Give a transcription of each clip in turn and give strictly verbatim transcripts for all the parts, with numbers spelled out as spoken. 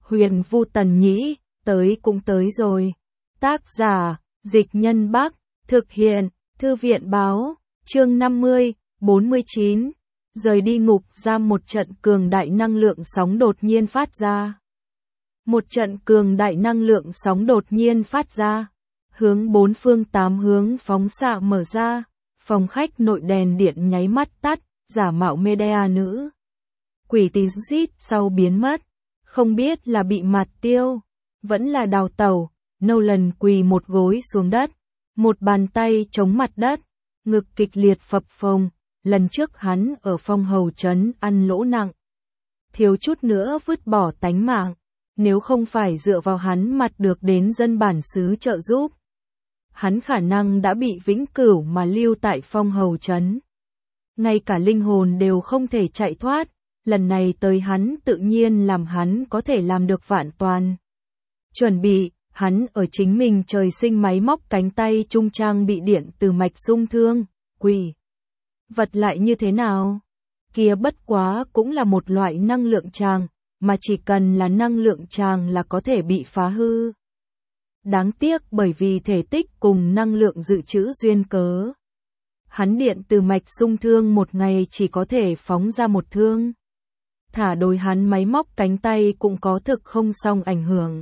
Huyền Vu Tần Nhĩ, tới cũng tới rồi. Tác giả, Dịch Nhân Bắc, thực hiện, Thư viện Báo, chương năm mươi, bốn mươi chín. Rời đi ngục giam, một trận cường đại năng lượng sóng đột nhiên phát ra. Một trận cường đại năng lượng sóng đột nhiên phát ra, hướng bốn phương tám hướng phóng xạ mở ra, phòng khách nội đèn điện nháy mắt tắt, giả mạo media nữ quỷ tí rít sau biến mất, không biết là bị mạt tiêu, vẫn là đào tẩu. Nolan quỳ một gối xuống đất, một bàn tay chống mặt đất, ngực kịch liệt phập phồng. Lần trước hắn ở Phong Hầu trấn ăn lỗ nặng, thiếu chút nữa vứt bỏ tánh mạng, nếu không phải dựa vào hắn mặt được đến dân bản xứ trợ giúp, hắn khả năng đã bị vĩnh cửu mà lưu tại Phong Hầu trấn. Ngay cả linh hồn đều không thể chạy thoát, lần này tới hắn tự nhiên làm hắn có thể làm được vạn toàn. Chuẩn bị, hắn ở chính mình trời sinh máy móc cánh tay trung trang bị điện từ mạch xung thương, quỷ vật lại như thế nào? Kia bất quá cũng là một loại năng lượng tràng, mà chỉ cần là năng lượng tràng là có thể bị phá hư. Đáng tiếc bởi vì thể tích cùng năng lượng dự trữ duyên cớ, hắn điện từ mạch xung thương một ngày chỉ có thể phóng ra một thương. Thả đối hắn máy móc cánh tay cũng có thực không song ảnh hưởng.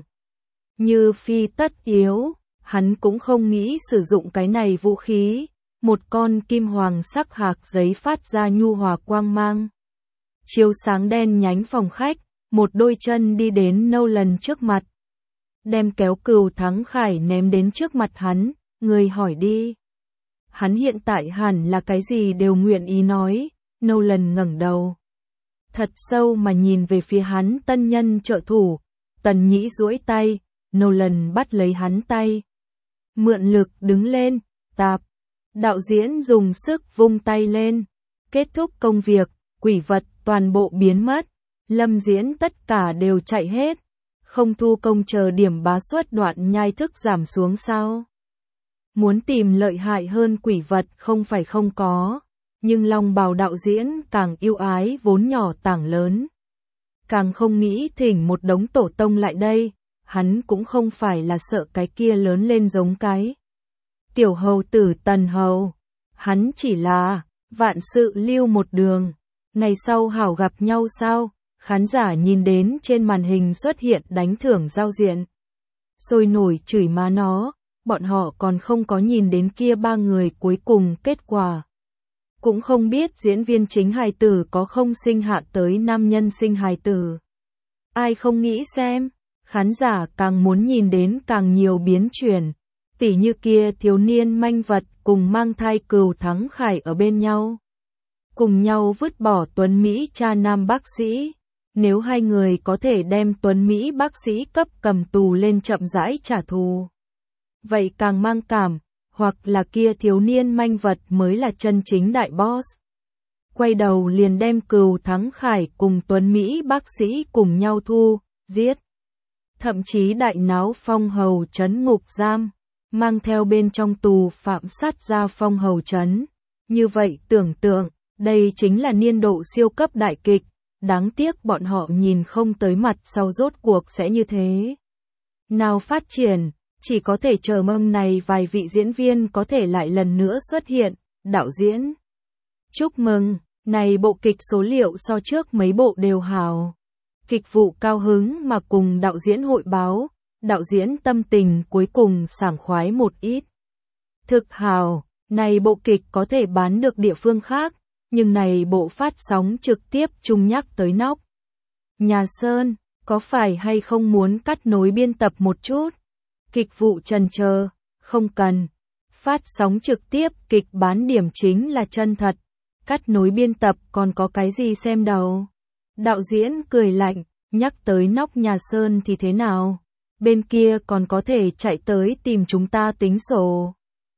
Như phi tất yếu, hắn cũng không nghĩ sử dụng cái này vũ khí. Một con kim hoàng sắc hạc giấy phát ra nhu hòa quang mang, chiếu sáng đen nhánh phòng khách, một đôi chân đi đến Nolan trước mặt, đem kéo cừu thắng khải ném đến trước mặt hắn, người hỏi đi. Hắn hiện tại hẳn là cái gì đều nguyện ý nói. Nolan ngẩng đầu, thật sâu mà nhìn về phía hắn tân nhân trợ thủ. Tần Nhĩ duỗi tay, Nolan bắt lấy hắn tay, mượn lực đứng lên, tạp. Đạo diễn dùng sức vung tay lên, kết thúc công việc, quỷ vật toàn bộ biến mất, lâm diễn tất cả đều chạy hết, không thu công chờ điểm bá suất đoạn nhai thức giảm xuống sao? Muốn tìm lợi hại hơn quỷ vật không phải không có, nhưng Long Bào đạo diễn càng yêu ái vốn nhỏ tảng lớn, càng không nghĩ thỉnh một đống tổ tông lại đây, hắn cũng không phải là sợ cái kia lớn lên giống cái tiểu hầu tử Tần Hầu, hắn chỉ là vạn sự lưu một đường, ngày sau hảo gặp nhau sao? Khán giả nhìn đến trên màn hình xuất hiện đánh thưởng giao diện, sôi nổi chửi má nó, bọn họ còn không có nhìn đến kia ba người cuối cùng kết quả, cũng không biết diễn viên chính hài tử có không sinh hạ tới nam nhân sinh hài tử. Ai không nghĩ xem, khán giả càng muốn nhìn đến càng nhiều biến chuyển. Tỉ như kia thiếu niên manh vật cùng mang thai cừu thắng khải ở bên nhau, cùng nhau vứt bỏ Tuấn Mỹ cha nam bác sĩ. Nếu hai người có thể đem Tuấn Mỹ bác sĩ cấp cầm tù lên chậm rãi trả thù, vậy càng mang cảm, hoặc là kia thiếu niên manh vật mới là chân chính đại boss. Quay đầu liền đem cừu thắng khải cùng Tuấn Mỹ bác sĩ cùng nhau thu, giết. Thậm chí đại náo Phong Hầu trấn ngục giam, mang theo bên trong tù phạm sát ra Phong Hầu trấn. Như vậy tưởng tượng, đây chính là niên độ siêu cấp đại kịch, đáng tiếc bọn họ nhìn không tới mặt sau rốt cuộc sẽ như thế nào phát triển, chỉ có thể chờ mong này vài vị diễn viên có thể lại lần nữa xuất hiện. Đạo diễn, chúc mừng, này bộ kịch số liệu so trước mấy bộ đều hào. Kịch vụ cao hứng mà cùng đạo diễn hội báo. Đạo diễn tâm tình cuối cùng sảng khoái một ít. Thực hào, này bộ kịch có thể bán được địa phương khác, nhưng này bộ phát sóng trực tiếp chung nhắc tới nóc Nhà Sơn, có phải hay không muốn cắt nối biên tập một chút? Kịch vụ trần chờ, không cần. Phát sóng trực tiếp kịch bán điểm chính là chân thật, cắt nối biên tập còn có cái gì xem đầu. Đạo diễn cười lạnh, nhắc tới nóc Nhà Sơn thì thế nào? Bên kia còn có thể chạy tới tìm chúng ta tính sổ.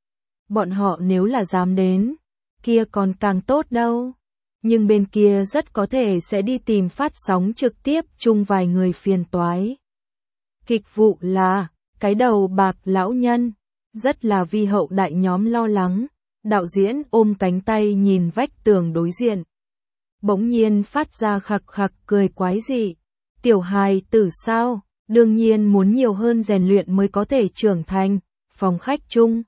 Bọn họ nếu là dám đến, kia còn càng tốt đâu. Nhưng bên kia rất có thể sẽ đi tìm phát sóng trực tiếp chung vài người phiền toái. Kịch vụ là, cái đầu bạc lão nhân, rất là vi hậu đại nhóm lo lắng. Đạo diễn ôm cánh tay nhìn vách tường đối diện, bỗng nhiên phát ra khặc khặc cười quái dị. Tiểu hài tử sao, đương nhiên muốn nhiều hơn rèn luyện mới có thể trưởng thành. Phòng khách chung,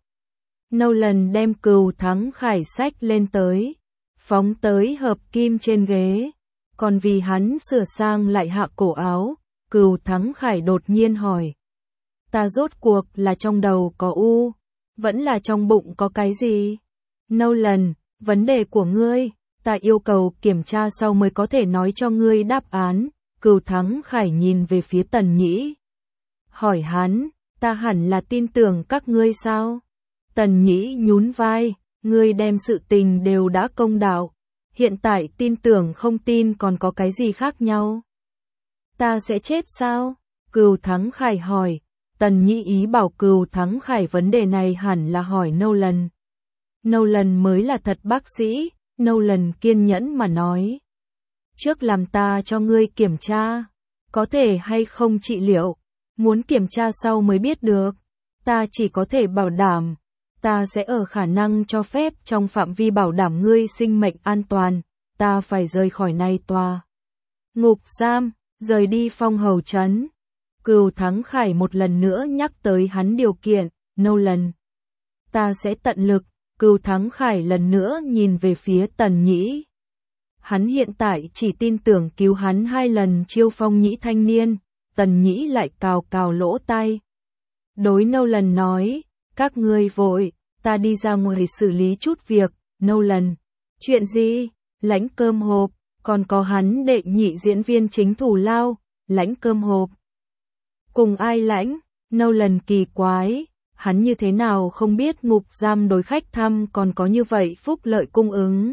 Nolan đem Cừu Thắng Khải xách lên tới, phóng tới hợp kim trên ghế. Còn vì hắn sửa sang lại hạ cổ áo, Cừu Thắng Khải đột nhiên hỏi. Ta rốt cuộc là trong đầu có u, vẫn là trong bụng có cái gì? Nolan, vấn đề của ngươi, ta yêu cầu kiểm tra sau mới có thể nói cho ngươi đáp án. Cừu Thắng Khải nhìn về phía Tần Nhĩ. Hỏi hắn, ta hẳn là tin tưởng các ngươi sao? Tần Nhĩ nhún vai, ngươi đem sự tình đều đã công đạo. Hiện tại tin tưởng không tin còn có cái gì khác nhau? Ta sẽ chết sao? Cừu Thắng Khải hỏi. Tần Nhĩ ý bảo Cừu Thắng Khải vấn đề này hẳn là hỏi Nolan. Nolan mới là thật bác sĩ, Nolan kiên nhẫn mà nói. Trước làm ta cho ngươi kiểm tra, có thể hay không trị liệu, muốn kiểm tra sau mới biết được. Ta chỉ có thể bảo đảm, ta sẽ ở khả năng cho phép trong phạm vi bảo đảm ngươi sinh mệnh an toàn, ta phải rời khỏi này tòa ngục giam, rời đi Phong Hầu trấn. Cừu Thắng Khải một lần nữa nhắc tới hắn điều kiện, Nolan. Ta sẽ tận lực, Cừu Thắng Khải lần nữa nhìn về phía Tần Nhĩ. Hắn hiện tại chỉ tin tưởng cứu hắn hai lần Chiêu Phong Nhĩ thanh niên, Tần Nhĩ lại cào cào lỗ tai. Đối Nolan nói, các ngươi vội, ta đi ra ngoài xử lý chút việc. Nolan, chuyện gì? Lãnh cơm hộp, còn có hắn đệ nhị diễn viên chính thủ lao, lãnh cơm hộp. Cùng ai lãnh? Nolan kỳ quái, hắn như thế nào không biết ngục giam đối khách thăm còn có như vậy phúc lợi cung ứng.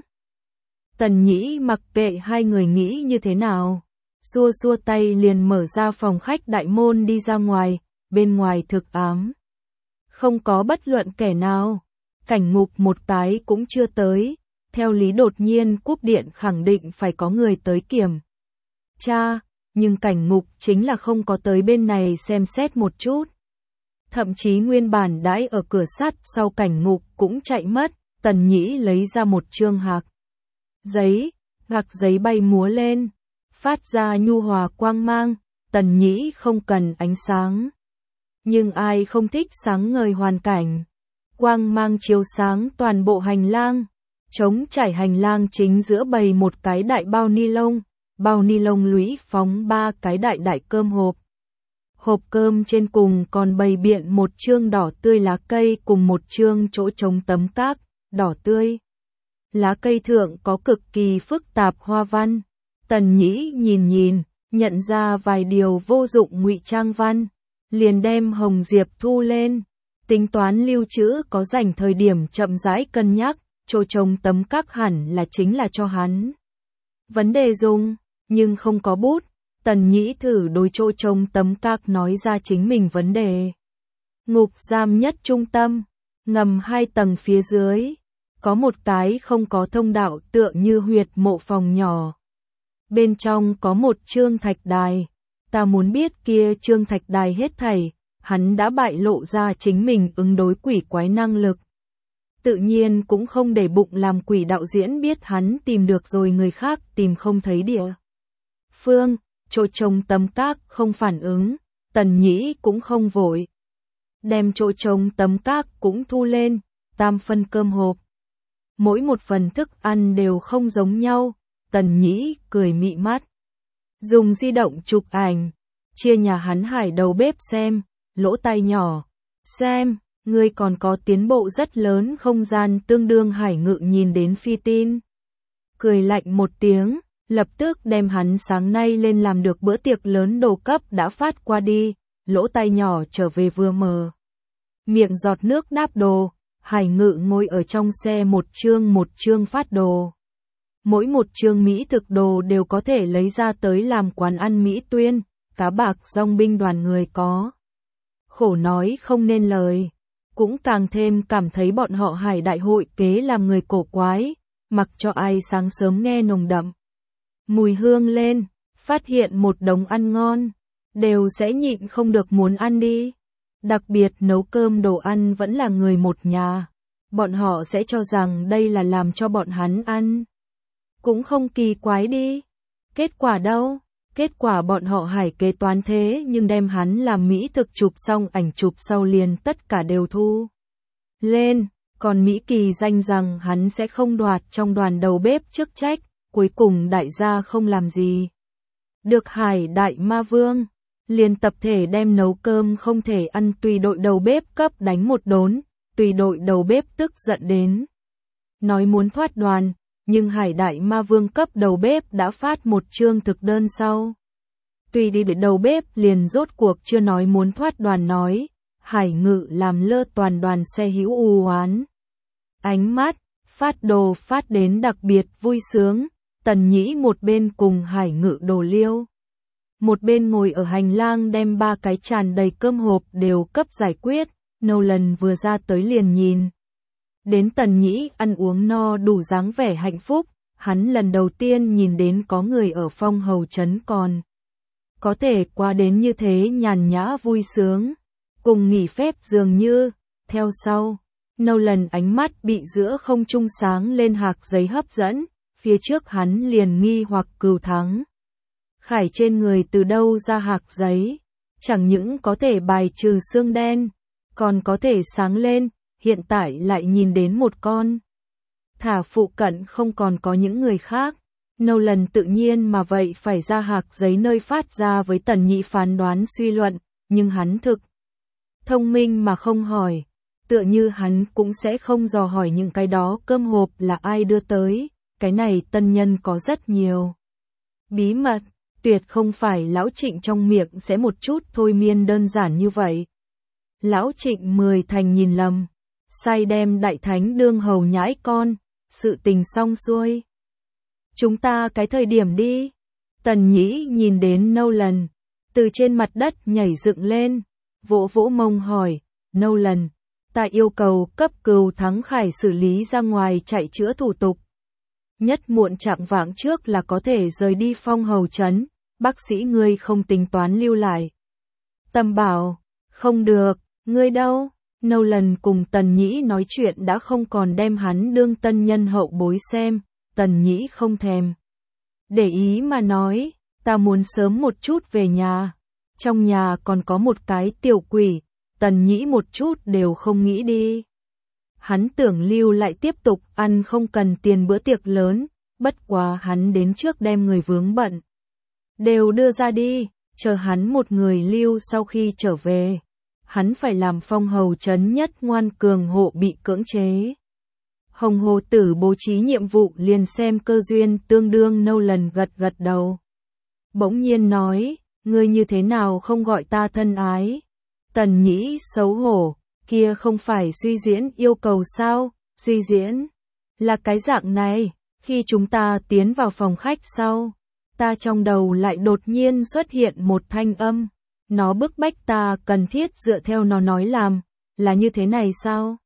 Tần Nhĩ mặc kệ hai người nghĩ như thế nào, xua xua tay liền mở ra phòng khách đại môn đi ra ngoài, bên ngoài thực ám. Không có bất luận kẻ nào, cảnh ngục một cái cũng chưa tới, theo lý đột nhiên cúp điện khẳng định phải có người tới kiểm tra, nhưng cảnh ngục chính là không có tới bên này xem xét một chút. Thậm chí nguyên bản đãi ở cửa sắt sau cảnh ngục cũng chạy mất, Tần Nhĩ lấy ra một chương hạc giấy, hạc giấy bay múa lên, phát ra nhu hòa quang mang, Tần Nhĩ không cần ánh sáng. Nhưng ai không thích sáng ngời hoàn cảnh. Quang mang chiếu sáng toàn bộ hành lang, trống trải hành lang chính giữa bày một cái đại bao ni lông, bao ni lông lũy phóng ba cái đại đại cơm hộp. Hộp cơm trên cùng còn bày biện một chương đỏ tươi lá cây cùng một chương chỗ trống tấm cát, đỏ tươi. Lá cây thượng có cực kỳ phức tạp hoa văn. Tần Nhĩ nhìn nhìn, nhận ra vài điều vô dụng ngụy trang văn, liền đem hồng diệp thu lên, tính toán lưu trữ có rảnh thời điểm chậm rãi cân nhắc, chỗ trống tấm cát hẳn là chính là cho hắn. Vấn đề dùng, nhưng không có bút. Tần Nhĩ thử đối chỗ trống tấm cát nói ra chính mình vấn đề. Ngục giam nhất trung tâm, ngầm hai tầng phía dưới, có một cái không có thông đạo tựa như huyệt mộ phòng nhỏ. Bên trong có một trương thạch đài, ta muốn biết kia trương thạch đài hết thảy, hắn đã bại lộ ra chính mình ứng đối quỷ quái năng lực. Tự nhiên cũng không để bụng làm quỷ đạo diễn biết hắn tìm được rồi người khác tìm không thấy địa phương. Chỗ trống tấm cát không phản ứng, Tần Nhĩ cũng không vội. Đem chỗ trống tấm cát cũng thu lên, tam phân cơm hộp. Mỗi một phần thức ăn đều không giống nhau, Tần Nhĩ cười mị mắt. Dùng di động chụp ảnh, chia nhà hắn hải đầu bếp xem, lỗ tai nhỏ. Xem, ngươi còn có tiến bộ rất lớn không gian tương đương hải ngự nhìn đến phi tin. Cười lạnh một tiếng. Lập tức đem hắn sáng nay lên làm được bữa tiệc lớn đồ cấp đã phát qua đi, lỗ tai nhỏ trở về vừa mờ. Miệng giọt nước đáp đồ, Hải Ngự ngồi ở trong xe một chương một chương phát đồ. Mỗi một chương mỹ thực đồ đều có thể lấy ra tới làm quán ăn Mỹ Tuyên, cá bạc dòng binh đoàn người có. Khổ nói không nên lời, cũng càng thêm cảm thấy bọn họ Hải đại hội kế làm người cổ quái, mặc cho ai sáng sớm nghe nồng đậm mùi hương lên, phát hiện một đống ăn ngon, đều sẽ nhịn không được muốn ăn đi. Đặc biệt nấu cơm đồ ăn vẫn là người một nhà, bọn họ sẽ cho rằng đây là làm cho bọn hắn ăn. Cũng không kỳ quái đi. Kết quả đâu? Kết quả bọn họ hải kế toán thế nhưng đem hắn làm Mỹ thực chụp xong ảnh chụp sau liền tất cả đều thu lên, còn Mỹ Kỳ danh rằng hắn sẽ không đoạt trong đoàn đầu bếp chức trách, cuối cùng đại gia không làm gì. Được Hải Đại Ma Vương, liền tập thể đem nấu cơm không thể ăn tùy đội đầu bếp cấp đánh một đốn, tùy đội đầu bếp tức giận đến. Nói muốn thoát đoàn, nhưng Hải Đại Ma Vương cấp đầu bếp đã phát một chương thực đơn sau. Tùy đi để đầu bếp liền rốt cuộc chưa nói muốn thoát đoàn nói, Hải Ngự làm lơ toàn đoàn xe hữu u oán. Ánh mắt, phát đồ phát đến đặc biệt vui sướng, Tần Nhĩ một bên cùng Hải Ngự đồ liêu. Một bên ngồi ở hành lang đem ba cái tràn đầy cơm hộp đều cấp giải quyết, Nolan vừa ra tới liền nhìn. Đến Tần Nhĩ ăn uống no đủ dáng vẻ hạnh phúc, hắn lần đầu tiên nhìn đến có người ở Phong Hầu Trấn còn có thể qua đến như thế nhàn nhã vui sướng, cùng nghỉ phép dường như. Theo sau, Nolan ánh mắt bị giữa không trung sáng lên hạc giấy hấp dẫn, phía trước hắn liền nghi hoặc Cửu Thắng Khải trên người từ đâu ra hạc giấy, chẳng những có thể bài trừ xương đen, còn có thể sáng lên, hiện tại lại nhìn đến một con. Thả phụ cận không còn có những người khác, Nolan tự nhiên mà vậy phải ra hạc giấy nơi phát ra với Tần Nhĩ phán đoán suy luận, nhưng hắn thực thông minh mà không hỏi, tựa như hắn cũng sẽ không dò hỏi những cái đó cơm hộp là ai đưa tới, cái này tân nhân có rất nhiều bí mật, tuyệt không phải Lão Trịnh trong miệng sẽ một chút thôi miên đơn giản như vậy. Lão Trịnh mười thành nhìn lầm, sai đem đại thánh đương hầu nhãi con, sự tình xong xuôi. Chúng ta cái thời điểm đi. Tần Nhĩ nhìn đến Nolan, từ trên mặt đất nhảy dựng lên, vỗ vỗ mông hỏi, Nolan, ta yêu cầu cấp Cửu Thắng Khải xử lý ra ngoài chạy chữa thủ tục. Nhất muộn chạng vạng trước là có thể rời đi Phong Hầu Trấn, bác sĩ ngươi không tính toán lưu lại. Tâm bảo, không được, ngươi đâu? Nolan cùng Tần Nhĩ nói chuyện đã không còn đem hắn đương tân nhân hậu bối xem, Tần Nhĩ không thèm để ý mà nói, ta muốn sớm một chút về nhà. Trong nhà còn có một cái tiểu quỷ, Tần Nhĩ một chút đều không nghĩ đi. Hắn tưởng lưu lại tiếp tục ăn không cần tiền bữa tiệc lớn, bất quá hắn đến trước đem người vướng bận đều đưa ra đi, chờ hắn một người lưu sau khi trở về. Hắn phải làm Phong Hầu Trấn nhất ngoan cường hộ bị cưỡng chế. Hồng Hồ Tử bố trí nhiệm vụ liền xem cơ duyên tương đương Nolan gật gật đầu. Bỗng nhiên nói, ngươi như thế nào không gọi ta thân ái? Tần Nhĩ xấu hổ, kia không phải suy diễn yêu cầu sao? Suy diễn là cái dạng này, khi chúng ta tiến vào phòng khách sau, ta trong đầu lại đột nhiên xuất hiện một thanh âm. Nó bức bách ta cần thiết dựa theo nó nói làm, là như thế này sao?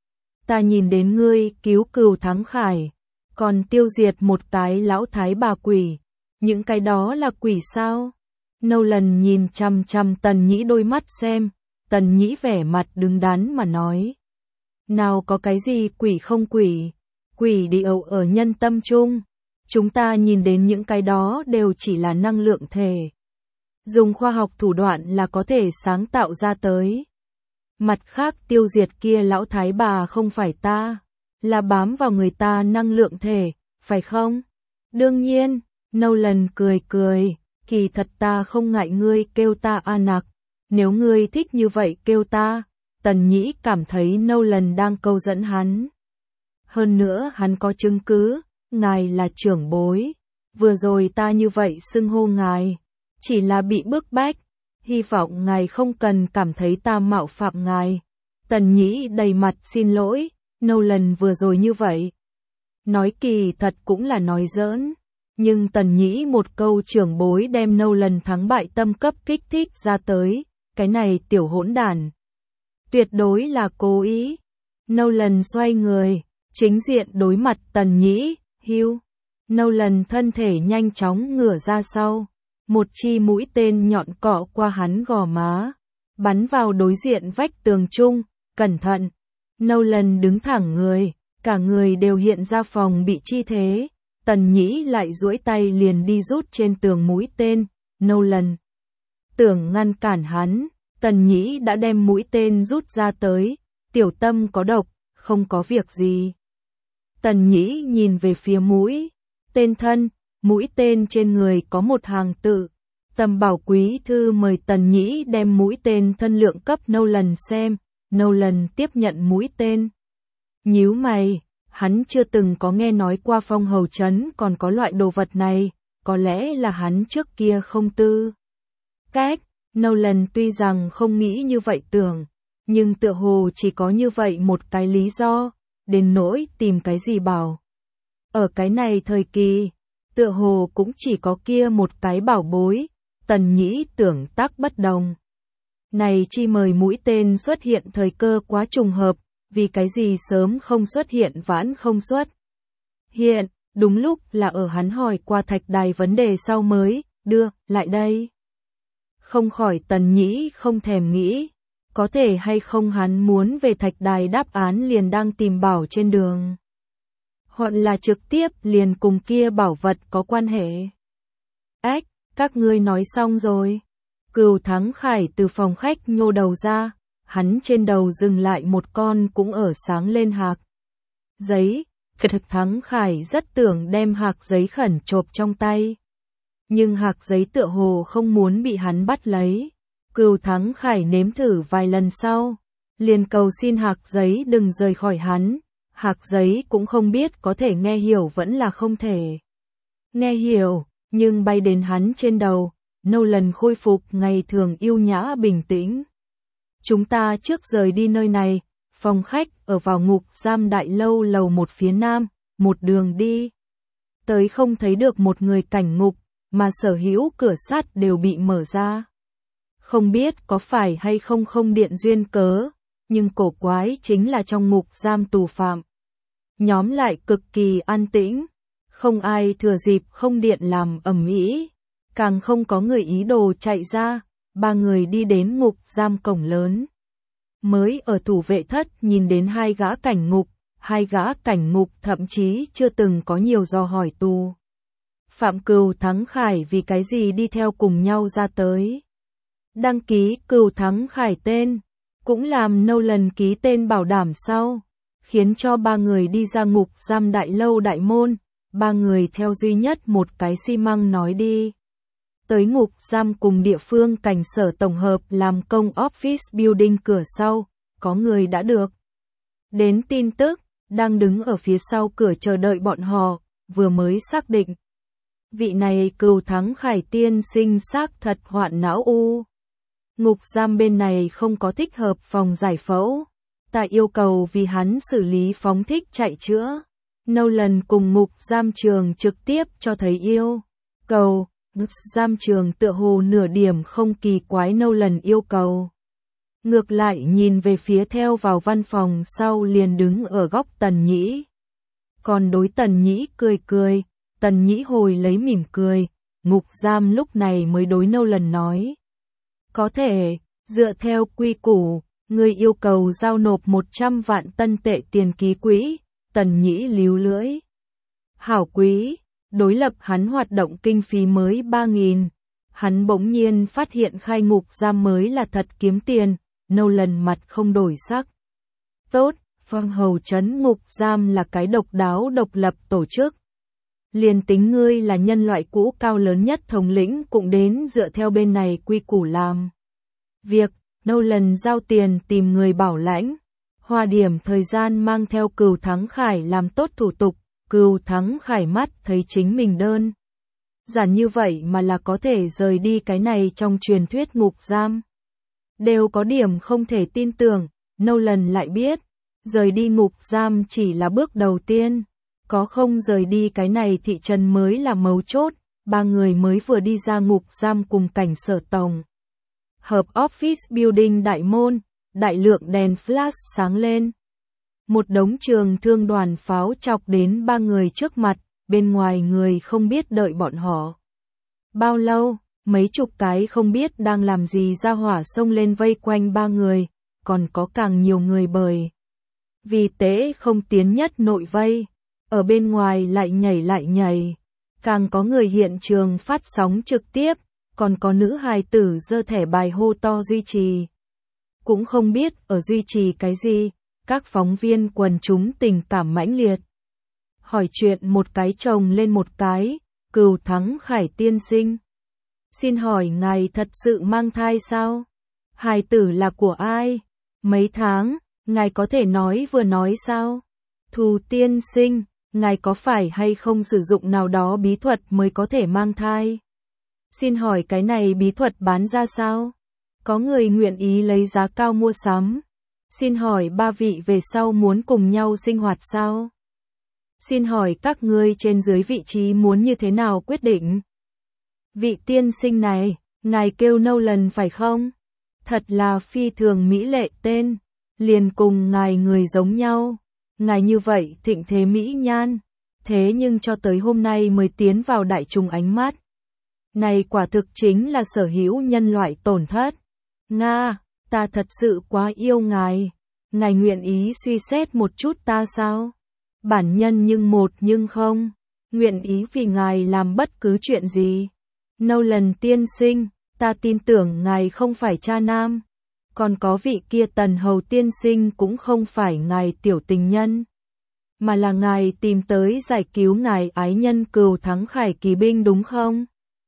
Ta nhìn đến ngươi cứu Cửu Thắng Khải, còn tiêu diệt một cái lão thái bà quỷ, những cái đó là quỷ sao? Nolan nhìn chằm chằm Tần Nhĩ đôi mắt xem, Tần Nhĩ vẻ mặt đứng đắn mà nói. Nào có cái gì quỷ không quỷ, quỷ đi ẩu ở nhân tâm chung, chúng ta nhìn đến những cái đó đều chỉ là năng lượng thể. Dùng khoa học thủ đoạn là có thể sáng tạo ra tới. Mặt khác tiêu diệt kia lão thái bà không phải ta, là bám vào người ta năng lượng thể, phải không? Đương nhiên, Nolan cười cười, kỳ thật ta không ngại ngươi kêu ta Anak, nếu ngươi thích như vậy kêu ta. Tần Nhĩ cảm thấy Nolan đang câu dẫn hắn. Hơn nữa hắn có chứng cứ, ngài là trưởng bối, vừa rồi ta như vậy xưng hô ngài. Chỉ là bị bức bách, hy vọng ngài không cần cảm thấy ta mạo phạm ngài. Tần Nhĩ đầy mặt xin lỗi, Nolan vừa rồi như vậy. Nói kỳ thật cũng là nói giỡn, nhưng Tần Nhĩ một câu trưởng bối đem Nolan thắng bại tâm cấp kích thích ra tới, cái này tiểu hỗn đản. Tuyệt đối là cố ý. Nolan xoay người, chính diện đối mặt Tần Nhĩ, hưu. Nolan thân thể nhanh chóng ngửa ra sau. Một chi mũi tên nhọn cọ qua hắn gò má, bắn vào đối diện vách tường chung, cẩn thận. Nolan đứng thẳng người, cả người đều hiện ra phòng bị chi thế. Tần Nhĩ lại duỗi tay liền đi rút trên tường mũi tên, Nolan tưởng ngăn cản hắn, Tần Nhĩ đã đem mũi tên rút ra tới, tiểu tâm có độc, không có việc gì. Tần Nhĩ nhìn về phía mũi tên thân, mũi tên trên người có một hàng tự. Tầm Bảo quý thư mời Tần Nhĩ đem mũi tên thân lượng cấp Nolan xem, Nolan tiếp nhận mũi tên. Nhíu mày, hắn chưa từng có nghe nói qua Phong Hầu Trấn còn có loại đồ vật này, có lẽ là hắn trước kia không tư cách. Nolan tuy rằng không nghĩ như vậy tưởng, nhưng tựa hồ chỉ có như vậy một cái lý do, đến nỗi tìm cái gì bảo. Ở cái này thời kỳ, tựa hồ cũng chỉ có kia một cái bảo bối, Tần Nhĩ tưởng tác bất đồng. Này chi mời mũi tên xuất hiện thời cơ quá trùng hợp, vì cái gì sớm không xuất hiện vãn không xuất hiện, đúng lúc là ở hắn hỏi qua thạch đài vấn đề sau mới đưa lại đây. Không khỏi Tần Nhĩ không thèm nghĩ, có thể hay không hắn muốn về thạch đài đáp án liền đang tìm bảo trên đường. Hoặc là trực tiếp liền cùng kia bảo vật có quan hệ. Ách, các ngươi nói xong rồi. Cửu Thắng Khải từ phòng khách nhô đầu ra, hắn trên đầu dừng lại một con cũng ở sáng lên hạc giấy. Thực Thắng Khải rất tưởng đem hạc giấy khẩn chộp trong tay. Nhưng hạc giấy tựa hồ không muốn bị hắn bắt lấy. Cửu Thắng Khải nếm thử vài lần sau, liền cầu xin hạc giấy đừng rời khỏi hắn. Hạc giấy cũng không biết có thể nghe hiểu vẫn là không thể nghe hiểu, nhưng bay đến hắn trên đầu, Nolan khôi phục ngày thường yêu nhã bình tĩnh. Chúng ta trước rời đi nơi này, phòng khách ở vào ngục giam đại lâu lầu một phía nam, một đường đi tới không thấy được một người cảnh ngục, mà sở hữu cửa sắt đều bị mở ra. Không biết có phải hay không không điện duyên cớ, nhưng cổ quái chính là trong ngục giam tù phạm. Nhóm lại cực kỳ an tĩnh, không ai thừa dịp không điện làm ầm ĩ, càng không có người ý đồ chạy ra. Ba người đi đến ngục giam cổng lớn. Mới ở thủ vệ thất nhìn đến hai gã cảnh ngục, hai gã cảnh ngục thậm chí chưa từng có nhiều do hỏi tù phạm Cửu Thắng Khải vì cái gì đi theo cùng nhau ra tới. Đăng ký Cửu Thắng Khải tên, cũng làm Nolan ký tên bảo đảm sau, khiến cho ba người đi ra ngục giam đại lâu đại môn, ba người theo duy nhất một cái xi măng nói đi. Tới ngục giam cùng địa phương cảnh sở tổng hợp làm công office building cửa sau, có người đã được đến tin tức, đang đứng ở phía sau cửa chờ đợi bọn họ, vừa mới xác định. Vị này Cửu Thắng Khải tiên sinh xác thật hoạn não u. Ngục giam bên này không có thích hợp phòng giải phẫu, ta yêu cầu vì hắn xử lý phóng thích chạy chữa. Nolan cùng ngục giam trường trực tiếp cho thấy yêu cầu. Giam trường tựa hồ nửa điểm không kỳ quái Nolan yêu cầu. Ngược lại nhìn về phía theo vào văn phòng sau liền đứng ở góc Tần Nhĩ. Còn đối Tần Nhĩ cười cười, Tần Nhĩ hồi lấy mỉm cười, ngục giam lúc này mới đối Nolan nói. Có thể, dựa theo quy củ, người yêu cầu giao nộp một trăm vạn tân tệ tiền ký quỹ, Tần Nhĩ líu lưỡi. Hảo quý. Đối lập hắn hoạt động kinh phí mới ba nghìn, hắn bỗng nhiên phát hiện khai ngục giam mới là thật kiếm tiền, Nolan mặt không đổi sắc. Tốt, Phong Hầu Trấn ngục giam là cái độc đáo độc lập tổ chức. Liền tính ngươi là nhân loại cũ cao lớn nhất thống lĩnh cũng đến dựa theo bên này quy củ làm. Việc, Nolan giao tiền tìm người bảo lãnh, hòa điểm thời gian mang theo Cửu Thắng Khải làm tốt thủ tục. Cửu Thắng Khải mắt thấy chính mình đơn giản như vậy mà là có thể rời đi cái này trong truyền thuyết ngục giam. Đều có điểm không thể tin tưởng, Nolan lại biết, rời đi ngục giam chỉ là bước đầu tiên, có không rời đi cái này thị trấn mới là mấu chốt. Ba người mới vừa đi ra ngục giam cùng cảnh sở tổng hợp office building đại môn, đại lượng đèn flash sáng lên. Một đống trường thương đoàn pháo chọc đến ba người trước mặt, bên ngoài người không biết đợi bọn họ bao lâu, mấy chục cái không biết đang làm gì ra hỏa xông lên vây quanh ba người, còn có càng nhiều người bởi vì tế không tiến nhất nội vây, ở bên ngoài lại nhảy lại nhảy, càng có người hiện trường phát sóng trực tiếp, còn có nữ hài tử giơ thẻ bài hô to duy trì. Cũng không biết ở duy trì cái gì, các phóng viên quần chúng tình cảm mãnh liệt. Hỏi chuyện một cái chồng lên một cái, Cửu Thắng Khải tiên sinh. Xin hỏi ngài thật sự mang thai sao? Hài tử là của ai? Mấy tháng, ngài có thể nói vừa nói sao? Thù tiên sinh, ngài có phải hay không sử dụng nào đó bí thuật mới có thể mang thai? Xin hỏi cái này bí thuật bán ra sao? Có người nguyện ý lấy giá cao mua sắm? Xin hỏi ba vị về sau muốn cùng nhau sinh hoạt sao? Xin hỏi các ngươi trên dưới vị trí muốn như thế nào quyết định? Vị tiên sinh này, ngài kêu Nolan phải không? Thật là phi thường mỹ lệ tên, liền cùng ngài người giống nhau. Ngài như vậy thịnh thế mỹ nhan, thế nhưng cho tới hôm nay mới tiến vào đại chúng ánh mắt. Này quả thực chính là sở hữu nhân loại tổn thất. Nga, ta thật sự quá yêu ngài. Ngài nguyện ý suy xét một chút ta sao? Bản nhân nhưng một nhưng không. Nguyện ý vì ngài làm bất cứ chuyện gì. Nolan tiên sinh, ta tin tưởng ngài không phải cha nam. Còn có vị kia Tần Hầu tiên sinh cũng không phải ngài tiểu tình nhân. Mà là ngài tìm tới giải cứu ngài ái nhân Cửu Thắng Khải kỳ binh đúng không?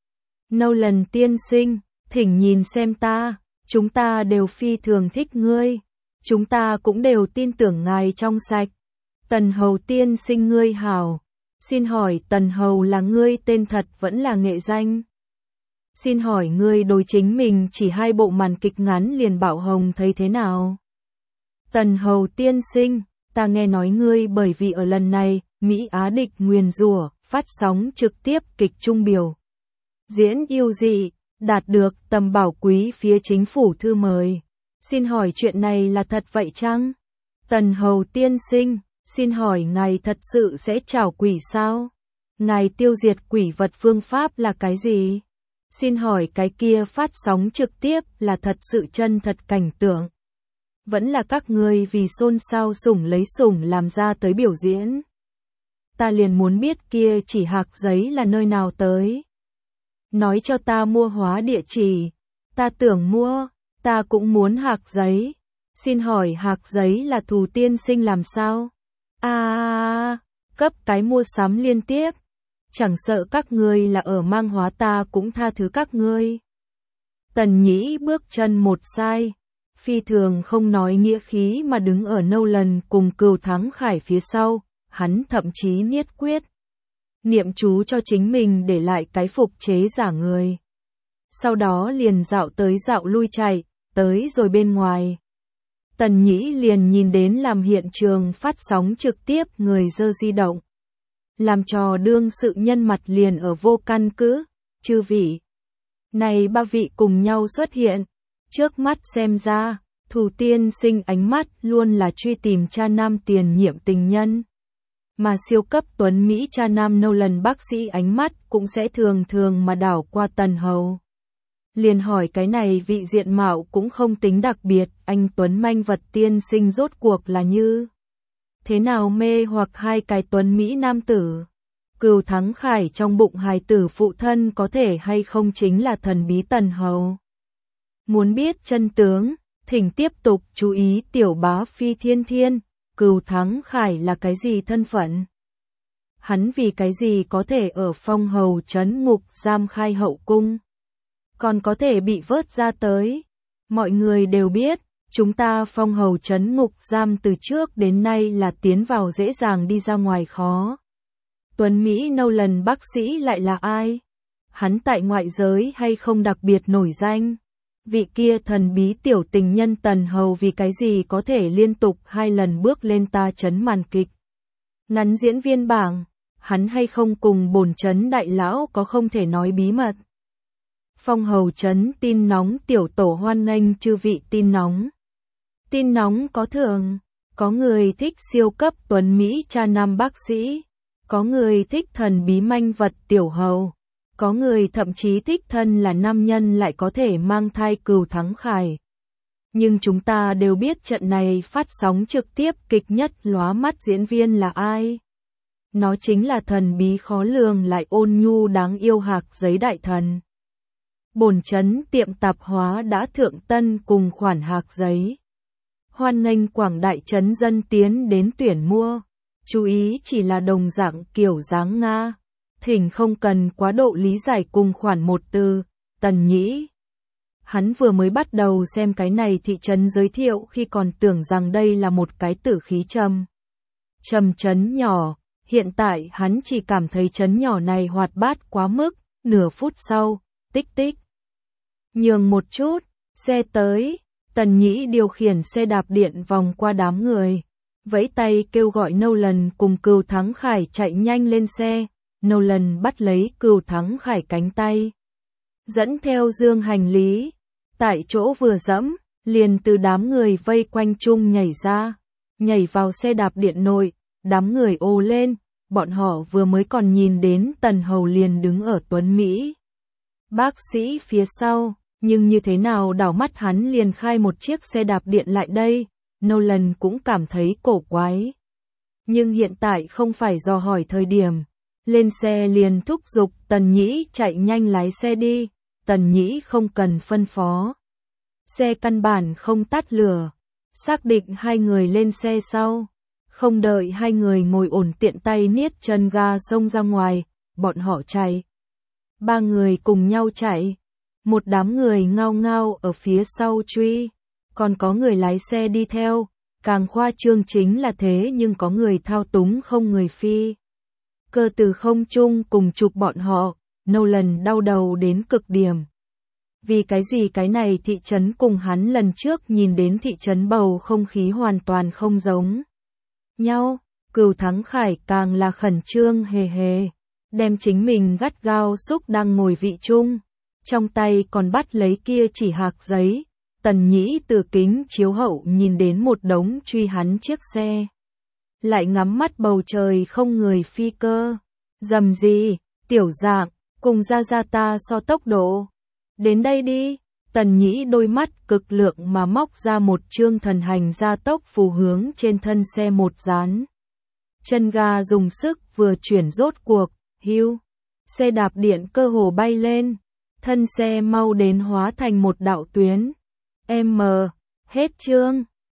Nolan tiên sinh, thỉnh nhìn xem ta, chúng ta đều phi thường thích ngươi. Chúng ta cũng đều tin tưởng ngài trong sạch. Tần Hầu tiên sinh ngươi hảo. Xin hỏi Tần Hầu là ngươi tên thật vẫn là nghệ danh? Xin hỏi ngươi đối chính mình chỉ hai bộ màn kịch ngắn liền bảo hồng thấy thế nào? Tần Hầu tiên sinh, ta nghe nói ngươi bởi vì ở lần này, Mỹ Á địch nguyền rủa, phát sóng trực tiếp kịch trung biểu. Diễn yêu dị, đạt được tầm bảo quý phía chính phủ thư mời. Xin hỏi chuyện này là thật vậy chăng? Tần Hầu tiên sinh, xin hỏi ngài thật sự sẽ trảo quỷ sao? Ngài tiêu diệt quỷ vật phương pháp là cái gì? Xin hỏi cái kia phát sóng trực tiếp là thật sự chân thật cảnh tượng. Vẫn là các ngươi vì xôn xao sủng lấy sủng làm ra tới biểu diễn. Ta liền muốn biết kia chỉ hạc giấy là nơi nào tới. Nói cho ta mua hóa địa chỉ. Ta tưởng mua, ta cũng muốn hạc giấy. Xin hỏi hạc giấy là Thù tiên sinh làm sao? À, cấp cái mua sắm liên tiếp. Chẳng sợ các ngươi là ở mang hóa ta cũng tha thứ các ngươi. Tần Nhĩ bước chân một sai, phi thường không nói nghĩa khí mà đứng ở Nolan cùng Cửu Thắng Khải phía sau, hắn thậm chí niết quyết. Niệm chú cho chính mình để lại cái phục chế giả người. Sau đó liền dạo tới dạo lui chạy, tới rồi bên ngoài. Tần Nhĩ liền nhìn đến làm hiện trường phát sóng trực tiếp người giơ di động. Làm trò đương sự nhân mặt liền ở vô căn cứ, chư vị. Này ba vị cùng nhau xuất hiện, trước mắt xem ra, Thù tiên sinh ánh mắt luôn là truy tìm cha nam tiền nhiệm tình nhân. Mà siêu cấp tuấn Mỹ cha nam Nolan bác sĩ ánh mắt cũng sẽ thường thường mà đảo qua Tần Hầu. Liền hỏi cái này vị diện mạo cũng không tính đặc biệt, anh tuấn manh vật tiên sinh rốt cuộc là như thế nào mê hoặc hai cái tuấn Mỹ nam tử. Cửu Thắng Khải trong bụng hài tử phụ thân có thể hay không chính là thần bí Tần Hầu. Muốn biết chân tướng, thỉnh tiếp tục chú ý tiểu bá phi thiên thiên, Cửu Thắng Khải là cái gì thân phận? Hắn vì cái gì có thể ở Phong Hầu trấn ngục giam khai hậu cung? Còn có thể bị vớt ra tới? Mọi người đều biết, chúng ta Phong Hầu trấn ngục giam từ trước đến nay là tiến vào dễ dàng đi ra ngoài khó. Tuấn Mỹ Nolan bác sĩ lại là ai? Hắn tại ngoại giới hay không đặc biệt nổi danh? Vị kia thần bí tiểu tình nhân Tần Hầu vì cái gì có thể liên tục hai lần bước lên ta trấn màn kịch? Ngắn diễn viên bảng, hắn hay không cùng bổn trấn đại lão có không thể nói bí mật? Phong Hầu trấn tin nóng tiểu tổ hoan nghênh chư vị tin nóng. Tin nóng có thường, có người thích siêu cấp tuấn Mỹ cha nam bác sĩ, có người thích thần bí manh vật tiểu hầu, có người thậm chí thích thân là nam nhân lại có thể mang thai Cửu Thắng Khải. Nhưng chúng ta đều biết trận này phát sóng trực tiếp kịch nhất lóa mắt diễn viên là ai. Nó chính là thần bí khó lường lại ôn nhu đáng yêu hạc giấy đại thần. Bổn trấn tiệm tạp hóa đã thượng tân cùng khoản hạc giấy. Hoan nghênh quảng đại trấn dân tiến đến tuyển mua. Chú ý chỉ là đồng dạng kiểu dáng Nga. Thỉnh không cần quá độ lý giải cùng khoản một từ, Tần Nhĩ. Hắn vừa mới bắt đầu xem cái này thị trấn giới thiệu khi còn tưởng rằng đây là một cái tử khí trầm. Trầm trấn nhỏ, hiện tại hắn chỉ cảm thấy trấn nhỏ này hoạt bát quá mức, nửa phút sau, tích tích. Nhường một chút, xe tới, Tần Nhĩ điều khiển xe đạp điện vòng qua đám người. Vẫy tay kêu gọi Nolan cùng Cửu Thắng Khải chạy nhanh lên xe. Nolan bắt lấy Cửu Thắng Khải cánh tay. Dẫn theo dương hành lý. Tại chỗ vừa dẫm, liền từ đám người vây quanh chung nhảy ra. Nhảy vào xe đạp điện nội, đám người ồ lên. Bọn họ vừa mới còn nhìn đến Tần Hầu liền đứng ở Tuấn Mỹ. Bác sĩ phía sau, nhưng như thế nào đảo mắt hắn liền khai một chiếc xe đạp điện lại đây. Nolan cũng cảm thấy cổ quái. Nhưng hiện tại không phải dò hỏi thời điểm. Lên xe liền thúc giục Tần Nhĩ chạy nhanh lái xe đi. Tần Nhĩ không cần phân phó. Xe căn bản không tắt lửa. Xác định hai người lên xe sau. Không đợi hai người ngồi ổn tiện tay niết chân ga xông ra ngoài. Bọn họ chạy. Ba người cùng nhau chạy. Một đám người ngao ngao ở phía sau truy. Còn có người lái xe đi theo, càng khoa trương chính là thế nhưng có người thao túng không người phi. Cơ từ không trung cùng chụp bọn họ, Nolan đau đầu đến cực điểm. Vì cái gì cái này thị trấn cùng hắn lần trước nhìn đến thị trấn bầu không khí hoàn toàn không giống nhau. Cửu Thắng Khải càng là khẩn trương hề hề, đem chính mình gắt gao xúc đang ngồi vị trung, trong tay còn bắt lấy kia chỉ hạc giấy. Tần Nhĩ từ kính chiếu hậu nhìn đến một đống truy hắn chiếc xe. Lại ngắm mắt bầu trời không người phi cơ. Dầm gì, tiểu dạng, cùng ra ra ta so tốc độ. Đến đây đi, Tần Nhĩ đôi mắt cực lượng mà móc ra một chương thần hành gia tốc phù hướng trên thân xe một dán. Chân ga dùng sức vừa chuyển rốt cuộc, hưu. Xe đạp điện cơ hồ bay lên, thân xe mau đến hóa thành một đạo tuyến. M. Hết chương.